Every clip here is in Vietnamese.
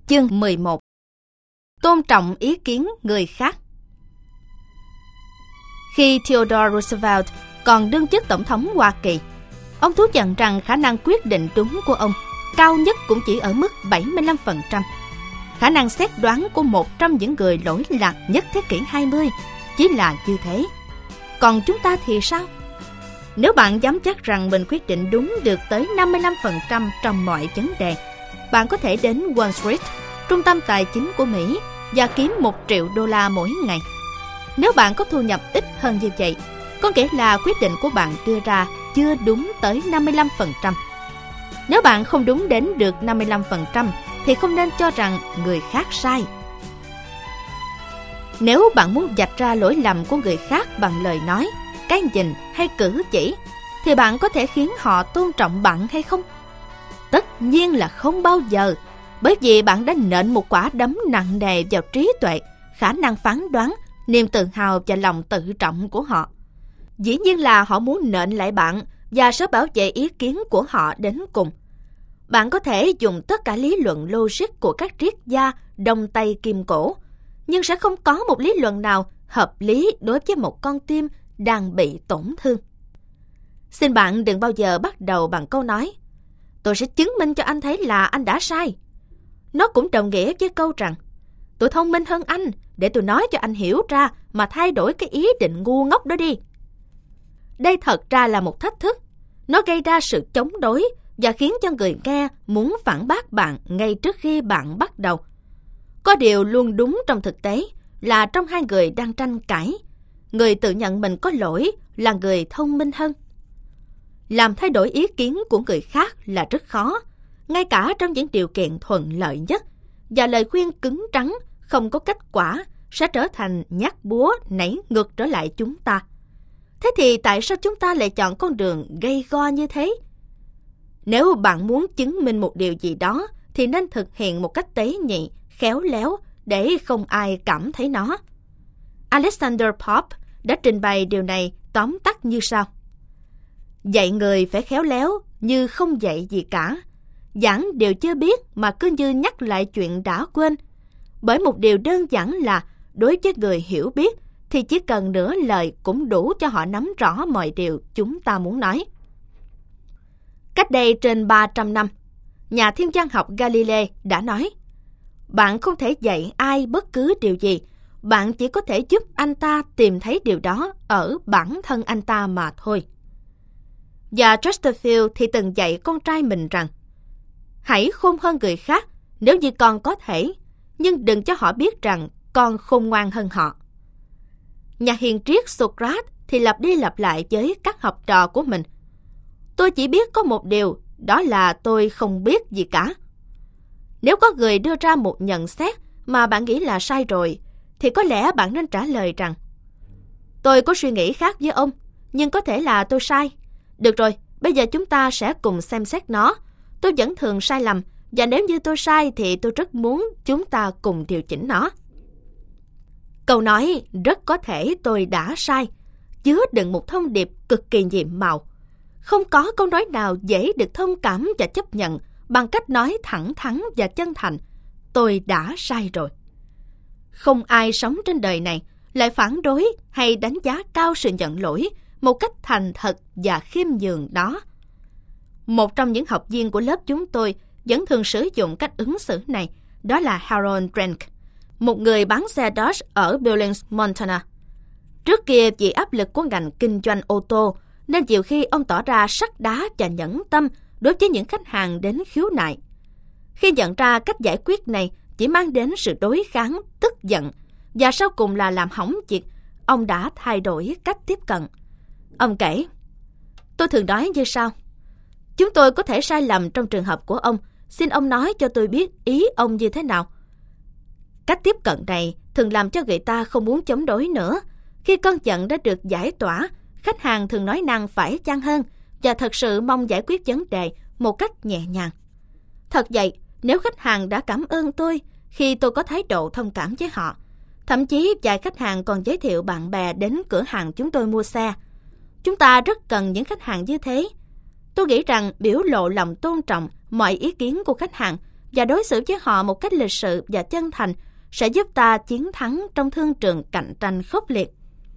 Chương 11. Tôn trọng ý kiến người khác. Khi Theodore Roosevelt còn đương chức Tổng thống Hoa Kỳ, ông thú nhận rằng khả năng quyết định đúng của ông cao nhất cũng chỉ ở mức 75%. Khả năng xét đoán của một trong những người lỗi lạc nhất thế kỷ 20 chỉ là như thế. Còn chúng ta thì sao? Nếu bạn dám chắc rằng mình quyết định đúng được tới 55% trong mọi vấn đề, bạn có thể đến Wall Street, trung tâm tài chính của Mỹ, và kiếm $1 triệu mỗi ngày. Nếu bạn có thu nhập ít hơn như vậy, có nghĩa là quyết định của bạn đưa ra chưa đúng tới 55%. Nếu bạn không đúng đến được 55%, thì không nên cho rằng người khác sai. Nếu bạn muốn vạch ra lỗi lầm của người khác bằng lời nói, cái nhìn hay cử chỉ, thì bạn có thể khiến họ tôn trọng bạn hay không? Tất nhiên là không bao giờ, bởi vì bạn đã nện một quả đấm nặng nề vào trí tuệ, khả năng phán đoán, niềm tự hào và lòng tự trọng của họ. Dĩ nhiên là họ muốn nện lại bạn và sẽ bảo vệ ý kiến của họ đến cùng. Bạn có thể dùng tất cả lý luận logic của các triết gia đông tây kim cổ, nhưng sẽ không có một lý luận nào hợp lý đối với một con tim đang bị tổn thương. Xin bạn đừng bao giờ bắt đầu bằng câu nói "Tôi sẽ chứng minh cho anh thấy là anh đã sai." Nó cũng đồng nghĩa với câu rằng "Tôi thông minh hơn anh, để tôi nói cho anh hiểu ra mà thay đổi cái ý định ngu ngốc đó đi." Đây thật ra là một thách thức. Nó gây ra sự chống đối và khiến cho người nghe muốn phản bác bạn ngay trước khi bạn bắt đầu. Có điều luôn đúng trong thực tế là trong hai người đang tranh cãi, người tự nhận mình có lỗi là người thông minh hơn. Làm thay đổi ý kiến của người khác là rất khó, ngay cả trong những điều kiện thuận lợi nhất, và lời khuyên cứng rắn không có kết quả sẽ trở thành nhát búa nảy ngược trở lại chúng ta. Thế thì tại sao chúng ta lại chọn con đường gay go như thế? Nếu bạn muốn chứng minh một điều gì đó thì nên thực hiện một cách tế nhị, khéo léo để không ai cảm thấy nó. Alexander Pope đã trình bày điều này tóm tắt như sau: dạy người phải khéo léo như không dạy gì cả, giảng điều chưa biết mà cứ như nhắc lại chuyện đã quên. Bởi một điều đơn giản là đối với người hiểu biết thì chỉ cần nửa lời cũng đủ cho họ nắm rõ mọi điều chúng ta muốn nói. Cách đây trên 300 năm, nhà thiên văn học Galilei đã nói: bạn không thể dạy ai bất cứ điều gì, bạn chỉ có thể giúp anh ta tìm thấy điều đó ở bản thân anh ta mà thôi. Và Chesterfield thì từng dạy con trai mình rằng: hãy khôn hơn người khác nếu như con có thể, nhưng đừng cho họ biết rằng con khôn ngoan hơn họ. Nhà hiền triết Socrates thì lặp đi lặp lại với các học trò của mình: tôi chỉ biết có một điều, đó là tôi không biết gì cả. Nếu có người đưa ra một nhận xét mà bạn nghĩ là sai rồi, thì có lẽ bạn nên trả lời rằng: tôi có suy nghĩ khác với ông, nhưng có thể là tôi sai. Được rồi, bây giờ chúng ta sẽ cùng xem xét nó. Tôi vẫn thường sai lầm, và nếu như tôi sai thì tôi rất muốn chúng ta cùng điều chỉnh nó. Câu nói "rất có thể tôi đã sai" chứa đựng một thông điệp cực kỳ nhiệm màu. Không có câu nói nào dễ được thông cảm và chấp nhận bằng cách nói thẳng thắn và chân thành "tôi đã sai rồi". Không ai sống trên đời này lại phản đối hay đánh giá cao sự nhận lỗi một cách thành thật và khiêm nhường đó. Một trong những học viên của lớp chúng tôi vẫn thường sử dụng cách ứng xử này, đó là Harold Drank, một người bán xe Dodge ở Billings, Montana. Trước kia vì áp lực của ngành kinh doanh ô tô, nên nhiều khi ông tỏ ra sắt đá và nhẫn tâm đối với những khách hàng đến khiếu nại. Khi nhận ra cách giải quyết này chỉ mang đến sự đối kháng, tức giận, và sau cùng là làm hỏng việc, ông đã thay đổi cách tiếp cận. Ông kể: tôi thường nói như sau: chúng tôi có thể sai lầm trong trường hợp của ông, xin ông nói cho tôi biết ý ông như thế nào. Cách tiếp cận này thường làm cho người ta không muốn chống đối nữa. Khi cơn giận đã được giải tỏa, khách hàng thường nói năng phải chăng hơn và thật sự mong giải quyết vấn đề một cách nhẹ nhàng. Thật vậy, nếu khách hàng đã cảm ơn tôi khi tôi có thái độ thông cảm với họ, thậm chí vài khách hàng còn giới thiệu bạn bè đến cửa hàng chúng tôi mua xe. Chúng ta rất cần những khách hàng như thế. Tôi nghĩ rằng biểu lộ lòng tôn trọng mọi ý kiến của khách hàng và đối xử với họ một cách lịch sự và chân thành sẽ giúp ta chiến thắng trong thương trường cạnh tranh khốc liệt.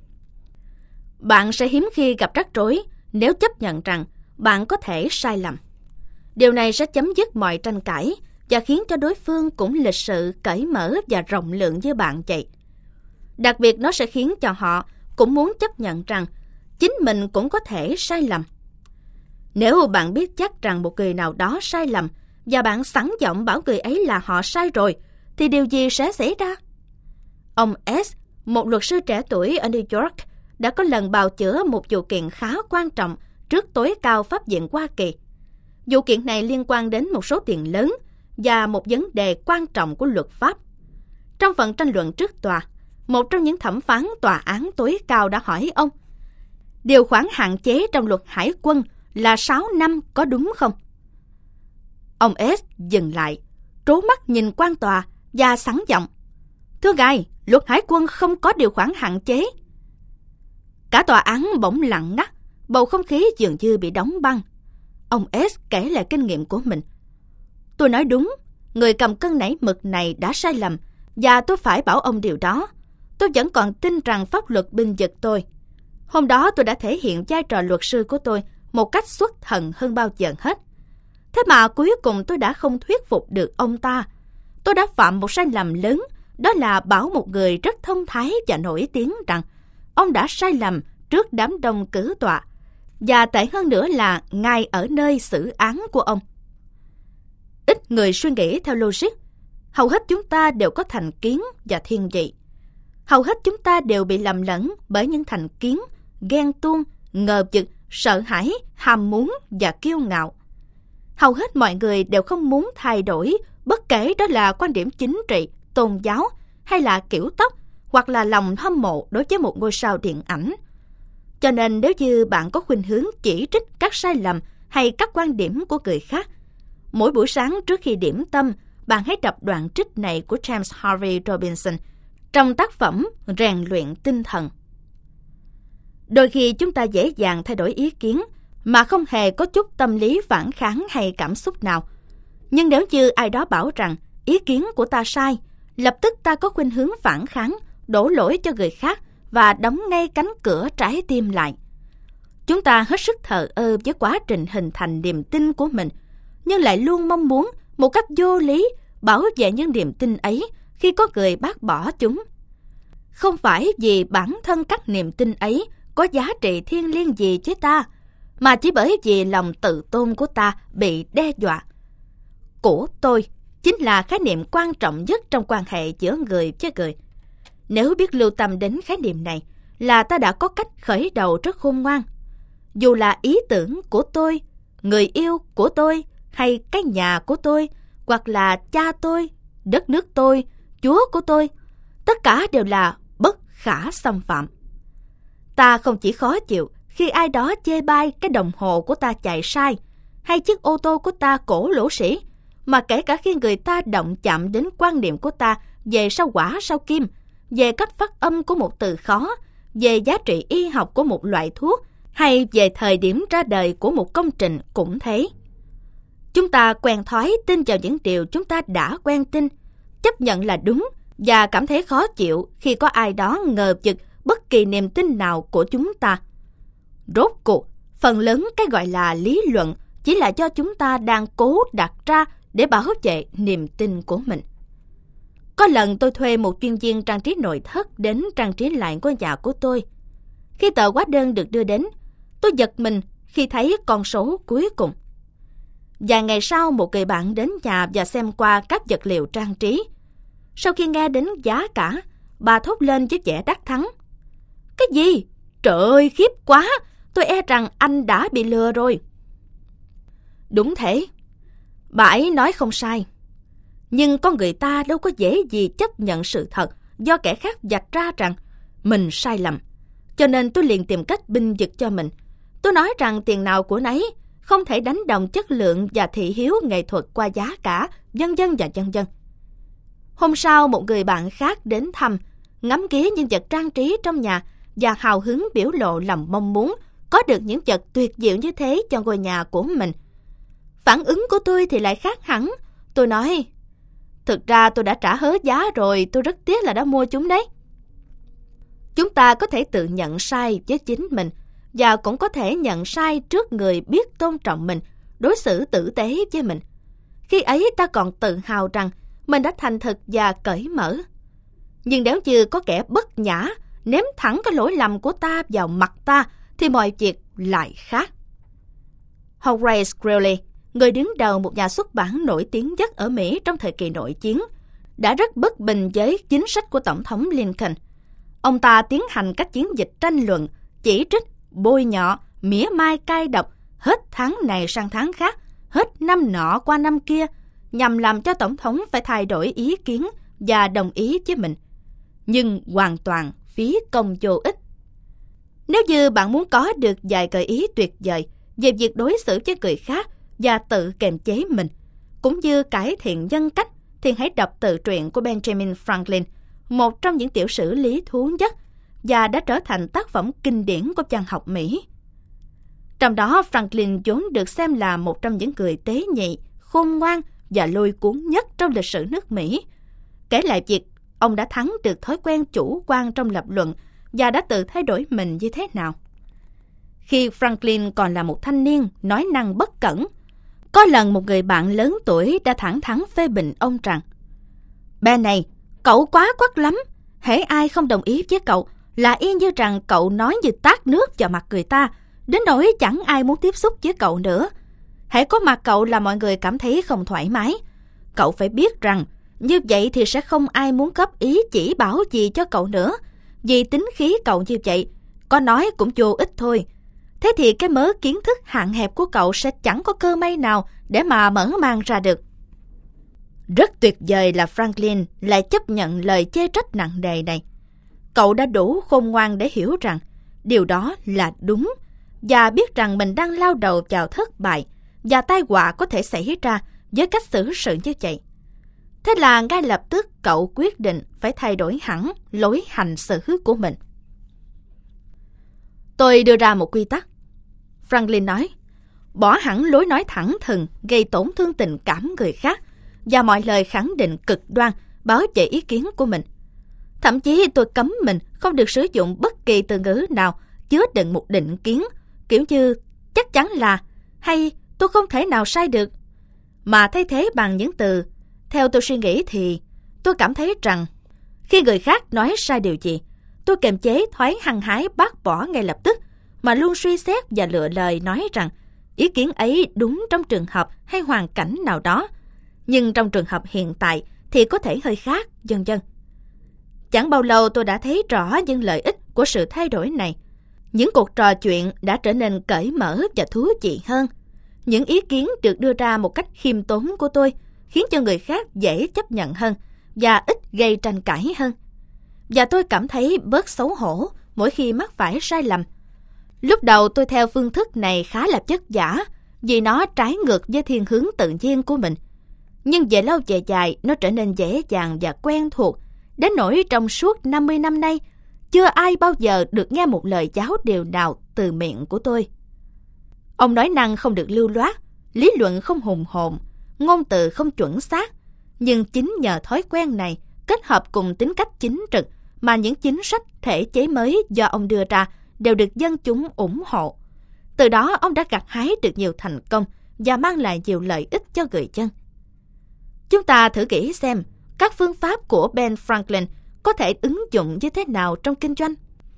Bạn sẽ hiếm khi gặp rắc rối nếu chấp nhận rằng bạn có thể sai lầm. Điều này sẽ chấm dứt mọi tranh cãi và khiến cho đối phương cũng lịch sự, cởi mở và rộng lượng với bạn vậy. Đặc biệt nó sẽ khiến cho họ cũng muốn chấp nhận rằng chính mình cũng có thể sai lầm. Nếu bạn biết chắc rằng một người nào đó sai lầm và bạn sẵn giọng bảo người ấy là họ sai rồi, thì điều gì sẽ xảy ra? Ông S., một luật sư trẻ tuổi ở New York, đã có lần bào chữa một vụ kiện khá quan trọng trước tối cao pháp viện Hoa Kỳ. Vụ kiện này liên quan đến một số tiền lớn và một vấn đề quan trọng của luật pháp. Trong phần tranh luận trước tòa, một trong những thẩm phán tòa án tối cao đã hỏi ông, điều khoản hạn chế trong luật hải quân là 6 năm có đúng không? Ông S. dừng lại, trố mắt nhìn quan tòa và sẵn giọng, thưa ngài, luật hải quân không có điều khoản hạn chế. Cả tòa án bỗng lặng ngắt, bầu không khí dường như bị đóng băng. Ông S. kể lại kinh nghiệm của mình. Tôi nói đúng, người cầm cân nảy mực này đã sai lầm, và tôi phải bảo ông điều đó. Tôi vẫn còn tin rằng pháp luật bênh vực tôi. Hôm đó tôi đã thể hiện vai trò luật sư của tôi một cách xuất thần hơn bao giờ hết. Thế mà cuối cùng tôi đã không thuyết phục được ông ta. Tôi đã phạm một sai lầm lớn, đó là bảo một người rất thông thái và nổi tiếng rằng ông đã sai lầm trước đám đông cử tọa. Và tệ hơn nữa là ngay ở nơi xử án của ông. Ít người suy nghĩ theo logic. Hầu hết chúng ta đều có thành kiến và thiên vị. Hầu hết chúng ta đều bị lầm lẫn bởi những thành kiến, ghen tuông, ngờ vực, sợ hãi, ham muốn và kiêu ngạo. Hầu hết mọi người đều không muốn thay đổi, bất kể đó là quan điểm chính trị, tôn giáo, hay là kiểu tóc, hoặc là lòng hâm mộ đối với một ngôi sao điện ảnh. Cho nên nếu như bạn có khuynh hướng chỉ trích các sai lầm hay các quan điểm của người khác, mỗi buổi sáng trước khi điểm tâm, bạn hãy đọc đoạn trích này của James Harvey Robinson trong tác phẩm Rèn luyện tinh thần. Đôi khi chúng ta dễ dàng thay đổi ý kiến mà không hề có chút tâm lý phản kháng hay cảm xúc nào. Nhưng nếu như ai đó bảo rằng ý kiến của ta sai, lập tức ta có khuynh hướng phản kháng, đổ lỗi cho người khác và đóng ngay cánh cửa trái tim lại. Chúng ta hết sức thờ ơ với quá trình hình thành niềm tin của mình, nhưng lại luôn mong muốn một cách vô lý bảo vệ những niềm tin ấy khi có người bác bỏ chúng. Không phải vì bản thân các niềm tin ấy có giá trị thiêng liêng gì với ta, mà chỉ bởi vì lòng tự tôn của ta bị đe dọa. Của tôi chính là khái niệm quan trọng nhất trong quan hệ giữa người với người. Nếu biết lưu tâm đến khái niệm này là ta đã có cách khởi đầu rất khôn ngoan. Dù là ý tưởng của tôi, người yêu của tôi, hay cái nhà của tôi, hoặc là cha tôi, đất nước tôi, Chúa của tôi, tất cả đều là bất khả xâm phạm. Ta không chỉ khó chịu khi ai đó chê bai cái đồng hồ của ta chạy sai, hay chiếc ô tô của ta cổ lỗ sĩ, mà kể cả khi người ta động chạm đến quan niệm của ta về sao hỏa sao kim, về cách phát âm của một từ khó, về giá trị y học của một loại thuốc, hay về thời điểm ra đời của một công trình cũng thế. Chúng ta quen thói tin vào những điều chúng ta đã quen tin, chấp nhận là đúng và cảm thấy khó chịu khi có ai đó ngờ vực bất kỳ niềm tin nào của chúng ta. Rốt cuộc, phần lớn cái gọi là lý luận chỉ là do chúng ta đang cố đặt ra để bảo vệ niềm tin của mình. Có lần tôi thuê một chuyên viên trang trí nội thất đến trang trí lại ngôi nhà của tôi. Khi tờ hóa đơn được đưa đến, tôi giật mình khi thấy con số cuối cùng. Vài ngày sau, một người bạn đến nhà và xem qua các vật liệu trang trí. Sau khi nghe đến giá cả, bà thốt lên với vẻ đắc thắng. Cái gì? Trời ơi, khiếp quá! Tôi e rằng anh đã bị lừa rồi. Đúng thế. Bà ấy nói không sai. Nhưng con người ta đâu có dễ gì chấp nhận sự thật do kẻ khác vạch ra rằng mình sai lầm. Cho nên tôi liền tìm cách bênh vực cho mình. Tôi nói rằng tiền nào của nấy, không thể đánh đồng chất lượng và thị hiếu nghệ thuật qua giá cả, vân vân và vân vân. Hôm sau, một người bạn khác đến thăm, ngắm nghía những vật trang trí trong nhà và hào hứng biểu lộ lòng mong muốn có được những vật tuyệt diệu như thế cho ngôi nhà của mình. Phản ứng của tôi thì lại khác hẳn. Tôi nói, thực ra tôi đã trả hết giá rồi, tôi rất tiếc là đã mua chúng đấy. Chúng ta có thể tự nhận sai với chính mình, và cũng có thể nhận sai trước người biết tôn trọng mình, đối xử tử tế với mình. Khi ấy ta còn tự hào rằng mình đã thành thực và cởi mở. Nhưng nếu như có kẻ bất nhã ném thẳng cái lỗi lầm của ta vào mặt ta, thì mọi việc lại khác. Horace Greeley, người đứng đầu một nhà xuất bản nổi tiếng nhất ở Mỹ trong thời kỳ nội chiến, đã rất bất bình với chính sách của Tổng thống Lincoln. Ông ta tiến hành các chiến dịch tranh luận, chỉ trích, bôi nhọ, mỉa mai cay độc, hết tháng này sang tháng khác, hết năm nọ qua năm kia, nhằm làm cho Tổng thống phải thay đổi ý kiến và đồng ý với mình. Nhưng hoàn toàn phí công vô ích. Nếu như bạn muốn có được vài gợi ý tuyệt vời về việc đối xử với người khác và tự kiềm chế mình, cũng như cải thiện nhân cách, thì hãy đọc tự truyện của Benjamin Franklin, một trong những tiểu sử lý thú nhất và đã trở thành tác phẩm kinh điển của văn học Mỹ. Trong đó, Franklin vốn được xem là một trong những người tế nhị, khôn ngoan và lôi cuốn nhất trong lịch sử nước Mỹ. Kể lại việc ông đã thắng được thói quen chủ quan trong lập luận và đã tự thay đổi mình như thế nào. Khi Franklin còn là một thanh niên nói năng bất cẩn, có lần một người bạn lớn tuổi đã thẳng thắn phê bình ông rằng: "Bé này, cậu quá quắt lắm. Hễ ai không đồng ý với cậu là y như rằng cậu nói như tát nước vào mặt người ta, đến nỗi chẳng ai muốn tiếp xúc với cậu nữa. Hễ có mặt cậu là mọi người cảm thấy không thoải mái. Cậu phải biết rằng như vậy thì sẽ không ai muốn góp ý chỉ bảo gì cho cậu nữa, vì tính khí cậu như vậy, có nói cũng vô ích thôi. Thế thì cái mớ kiến thức hạn hẹp của cậu sẽ chẳng có cơ may nào để mà mở mang ra được." Rất tuyệt vời là Franklin lại chấp nhận lời chê trách nặng nề này. Cậu đã đủ khôn ngoan để hiểu rằng điều đó là đúng, và biết rằng mình đang lao đầu vào thất bại, và tai họa có thể xảy ra với cách xử sự như vậy. Thế là ngay lập tức cậu quyết định phải thay đổi hẳn lối hành xử của mình. "Tôi đưa ra một quy tắc," Franklin nói, "bỏ hẳn lối nói thẳng thừng gây tổn thương tình cảm người khác và mọi lời khẳng định cực đoan bảo vệ ý kiến của mình. Thậm chí tôi cấm mình không được sử dụng bất kỳ từ ngữ nào chứa đựng một định kiến, kiểu như chắc chắn là hay tôi không thể nào sai được, mà thay thế bằng những từ theo tôi suy nghĩ thì tôi cảm thấy rằng khi người khác nói sai điều gì, tôi kiềm chế thoái hăng hái bác bỏ ngay lập tức, mà luôn suy xét và lựa lời nói rằng ý kiến ấy đúng trong trường hợp hay hoàn cảnh nào đó, nhưng trong trường hợp hiện tại thì có thể hơi khác, vân vân. Chẳng bao lâu tôi đã thấy rõ những lợi ích của sự thay đổi này. Những cuộc trò chuyện đã trở nên cởi mở và thú vị hơn. Những ý kiến được đưa ra một cách khiêm tốn của tôi khiến cho người khác dễ chấp nhận hơn và ít gây tranh cãi hơn. Và tôi cảm thấy bớt xấu hổ mỗi khi mắc phải sai lầm. Lúc đầu tôi theo phương thức này khá là vất vả vì nó trái ngược với thiên hướng tự nhiên của mình. Nhưng về lâu về dài nó trở nên dễ dàng và quen thuộc, đến nỗi trong suốt 50 năm nay chưa ai bao giờ được nghe một lời giáo điều nào từ miệng của tôi. Ông nói năng không được lưu loát, lý luận không hùng hồn, ngôn từ không chuẩn xác, nhưng chính nhờ thói quen này kết hợp cùng tính cách chính trực mà những chính sách thể chế mới do ông đưa ra đều được dân chúng ủng hộ. Từ đó ông đã gặt hái được nhiều thành công và mang lại nhiều lợi ích cho người dân. Chúng ta thử nghĩ xem các phương pháp của Ben Franklin có thể ứng dụng như thế nào trong kinh doanh.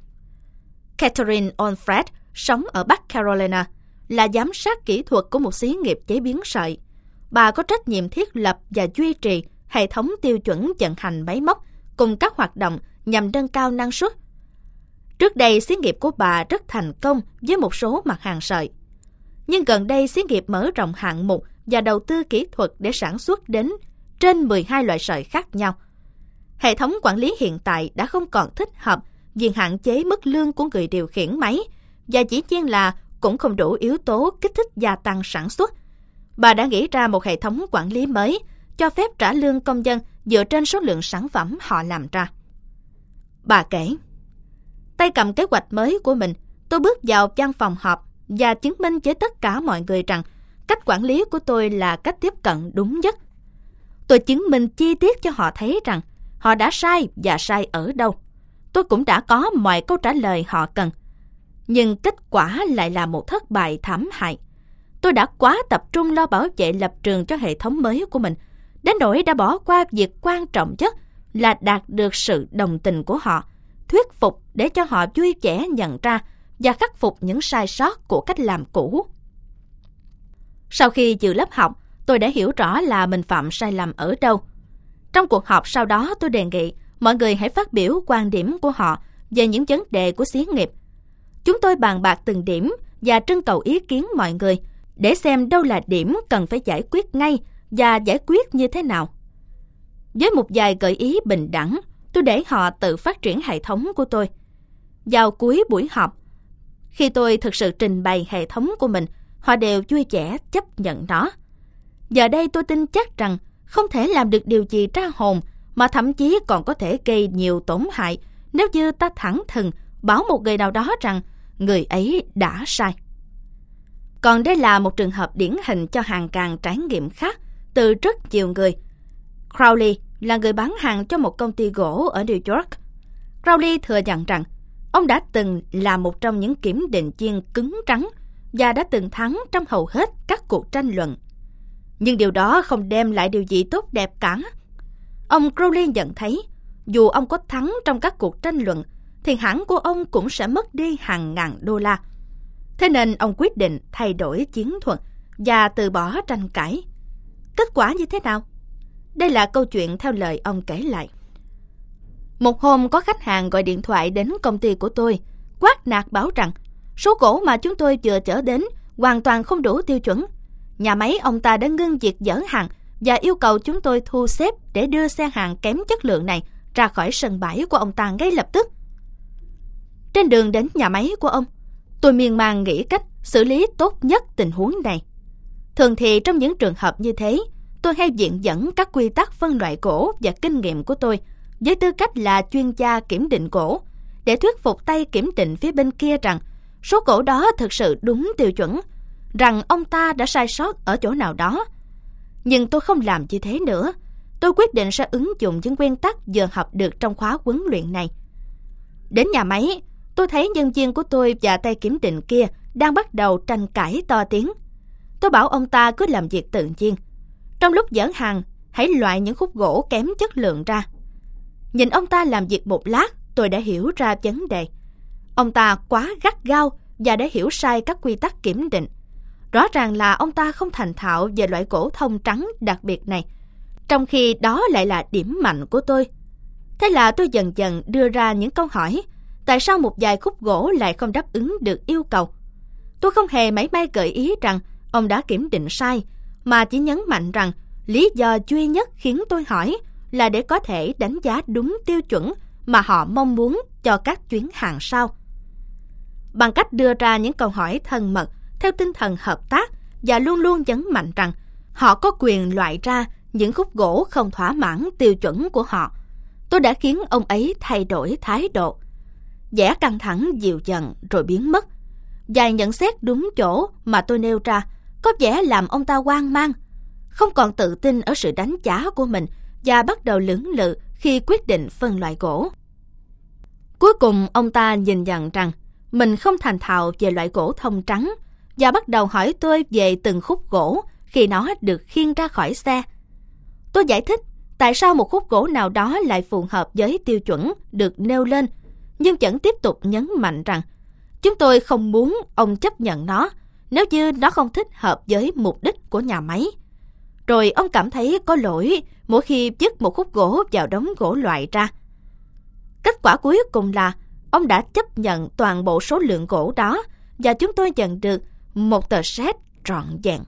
Catherine Onfred sống ở Bắc Carolina, là giám sát kỹ thuật của một xí nghiệp chế biến sợi. Bà có trách nhiệm thiết lập và duy trì hệ thống tiêu chuẩn vận hành máy móc cùng các hoạt động nhằm nâng cao năng suất. Trước đây, xí nghiệp của bà rất thành công với một số mặt hàng sợi. Nhưng gần đây, xí nghiệp mở rộng hạng mục và đầu tư kỹ thuật để sản xuất đến trên 12 loại sợi khác nhau. Hệ thống quản lý hiện tại đã không còn thích hợp vì hạn chế mức lương của người điều khiển máy và chỉ nhiên là cũng không đủ yếu tố kích thích gia tăng sản xuất. Bà đã nghĩ ra một hệ thống quản lý mới cho phép trả lương công nhân dựa trên số lượng sản phẩm họ làm ra. Bà kể, tay cầm kế hoạch mới của mình, tôi bước vào văn phòng họp và chứng minh với tất cả mọi người rằng cách quản lý của tôi là cách tiếp cận đúng nhất. Tôi chứng minh chi tiết cho họ thấy rằng họ đã sai và sai ở đâu. Tôi cũng đã có mọi câu trả lời họ cần. Nhưng kết quả lại là một thất bại thảm hại. Tôi đã quá tập trung lo bảo vệ lập trường cho hệ thống mới của mình, đến nỗi đã bỏ qua việc quan trọng nhất là đạt được sự đồng tình của họ, thuyết phục để cho họ vui vẻ nhận ra và khắc phục những sai sót của cách làm cũ. Sau khi dự lớp học, tôi đã hiểu rõ là mình phạm sai lầm ở đâu. Trong cuộc họp sau đó, tôi đề nghị mọi người hãy phát biểu quan điểm của họ về những vấn đề của xí nghiệp. Chúng tôi bàn bạc từng điểm và trưng cầu ý kiến mọi người để xem đâu là điểm cần phải giải quyết ngay và giải quyết như thế nào. Với một vài gợi ý bình đẳng, tôi để họ tự phát triển hệ thống của tôi. Vào cuối buổi họp, khi tôi thực sự trình bày hệ thống của mình, họ đều vui vẻ chấp nhận nó. Giờ đây tôi tin chắc rằng không thể làm được điều gì ra hồn, mà thậm chí còn có thể gây nhiều tổn hại nếu như ta thẳng thừng bảo một người nào đó rằng người ấy đã sai. Còn đây là một trường hợp điển hình cho hàng ngàn trải nghiệm khác từ rất nhiều người. Crowley là người bán hàng cho một công ty gỗ ở New York. Crowley thừa nhận rằng ông đã từng là một trong những kiểm định viên cứng rắn và đã từng thắng trong hầu hết các cuộc tranh luận. Nhưng điều đó không đem lại điều gì tốt đẹp cả. Ông Crowley nhận thấy, dù ông có thắng trong các cuộc tranh luận, thì hãng của ông cũng sẽ mất đi hàng ngàn đô la. Thế nên ông quyết định thay đổi chiến thuật và từ bỏ tranh cãi. Kết quả như thế nào? Đây là câu chuyện theo lời ông kể lại. Một hôm có khách hàng gọi điện thoại đến công ty của tôi, quát nạt bảo rằng số gỗ mà chúng tôi vừa chở đến hoàn toàn không đủ tiêu chuẩn. Nhà máy ông ta đã ngưng việc dỡ hàng và yêu cầu chúng tôi thu xếp để đưa xe hàng kém chất lượng này ra khỏi sân bãi của ông ta ngay lập tức. Trên đường đến nhà máy của ông, tôi miên man nghĩ cách xử lý tốt nhất tình huống này. Thường thì trong những trường hợp như thế, tôi hay viện dẫn các quy tắc phân loại gỗ và kinh nghiệm của tôi với tư cách là chuyên gia kiểm định gỗ để thuyết phục tay kiểm định phía bên kia rằng số gỗ đó thực sự đúng tiêu chuẩn, rằng ông ta đã sai sót ở chỗ nào đó. Nhưng tôi không làm như thế nữa. Tôi quyết định sẽ ứng dụng những nguyên tắc vừa học được trong khóa huấn luyện này. Đến nhà máy, tôi thấy nhân viên của tôi và tay kiểm định kia đang bắt đầu tranh cãi to tiếng. Tôi bảo ông ta cứ làm việc tự nhiên. Trong lúc dỡ hàng, hãy loại những khúc gỗ kém chất lượng ra. Nhìn ông ta làm việc một lát, tôi đã hiểu ra vấn đề. Ông ta quá gắt gao và đã hiểu sai các quy tắc kiểm định. Rõ ràng là ông ta không thành thạo về loại gỗ thông trắng đặc biệt này, trong khi đó lại là điểm mạnh của tôi. Thế là tôi dần dần đưa ra những câu hỏi. Tại sao một vài khúc gỗ lại không đáp ứng được yêu cầu? Tôi không hề mảy may gợi ý rằng ông đã kiểm định sai, mà chỉ nhấn mạnh rằng lý do duy nhất khiến tôi hỏi là để có thể đánh giá đúng tiêu chuẩn mà họ mong muốn cho các chuyến hàng sau. Bằng cách đưa ra những câu hỏi thân mật theo tinh thần hợp tác và luôn luôn nhấn mạnh rằng họ có quyền loại ra những khúc gỗ không thỏa mãn tiêu chuẩn của họ, tôi đã khiến ông ấy thay đổi thái độ. Vẻ căng thẳng dịu dần rồi biến mất. Vài nhận xét đúng chỗ mà tôi nêu ra có vẻ làm ông ta hoang mang, không còn tự tin ở sự đánh giá của mình và bắt đầu lưỡng lự khi quyết định phân loại gỗ. Cuối cùng ông ta nhìn nhận rằng mình không thành thạo về loại gỗ thông trắng và bắt đầu hỏi tôi về từng khúc gỗ khi nó được khiêng ra khỏi xe. Tôi giải thích tại sao một khúc gỗ nào đó lại phù hợp với tiêu chuẩn được nêu lên, nhưng vẫn tiếp tục nhấn mạnh rằng chúng tôi không muốn ông chấp nhận nó nếu như nó không thích hợp với mục đích của nhà máy. Rồi ông cảm thấy có lỗi mỗi khi vứt một khúc gỗ vào đống gỗ loại ra. Kết quả cuối cùng là ông đã chấp nhận toàn bộ số lượng gỗ đó và chúng tôi nhận được một tờ séc trọn vẹn.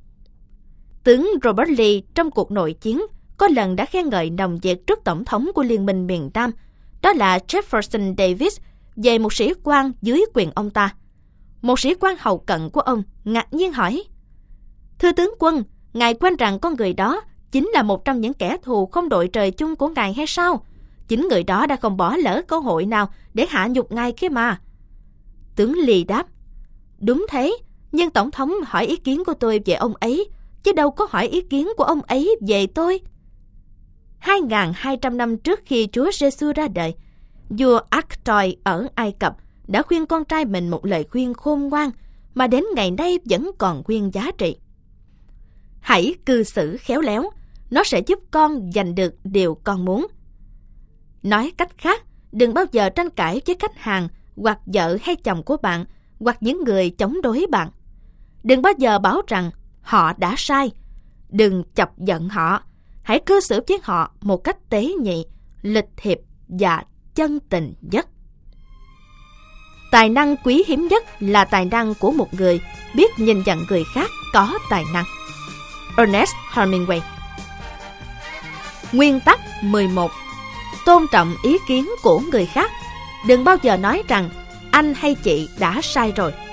Tướng Robert Lee trong cuộc nội chiến có lần đã khen ngợi nồng nhiệt trước tổng thống của Liên minh miền Nam, đó là Jefferson Davis, về một sĩ quan dưới quyền ông ta. Một sĩ quan hầu cận của ông ngạc nhiên hỏi: "Thưa tướng quân, ngài quên rằng con người đó chính là một trong những kẻ thù không đội trời chung của ngài hay sao? Chính người đó đã không bỏ lỡ cơ hội nào để hạ nhục ngài kia mà." Tướng Lee đáp: "Đúng thế, nhưng tổng thống hỏi ý kiến của tôi về ông ấy, chứ đâu có hỏi ý kiến của ông ấy về tôi." 2.200 năm trước khi Chúa Giêsu ra đời, vua Arctoi ở Ai Cập đã khuyên con trai mình một lời khuyên khôn ngoan mà đến ngày nay vẫn còn nguyên giá trị. Hãy cư xử khéo léo, nó sẽ giúp con giành được điều con muốn. Nói cách khác, đừng bao giờ tranh cãi với khách hàng hoặc vợ hay chồng của bạn hoặc những người chống đối bạn. Đừng bao giờ bảo rằng họ đã sai. Đừng chọc giận họ. Hãy cư xử với họ một cách tế nhị, lịch thiệp và chân tình nhất. Tài năng quý hiếm nhất là tài năng của một người biết nhìn nhận người khác có tài năng. Ernest Hemingway. Nguyên tắc 11. Tôn trọng ý kiến của người khác. Đừng bao giờ nói rằng anh hay chị đã sai rồi.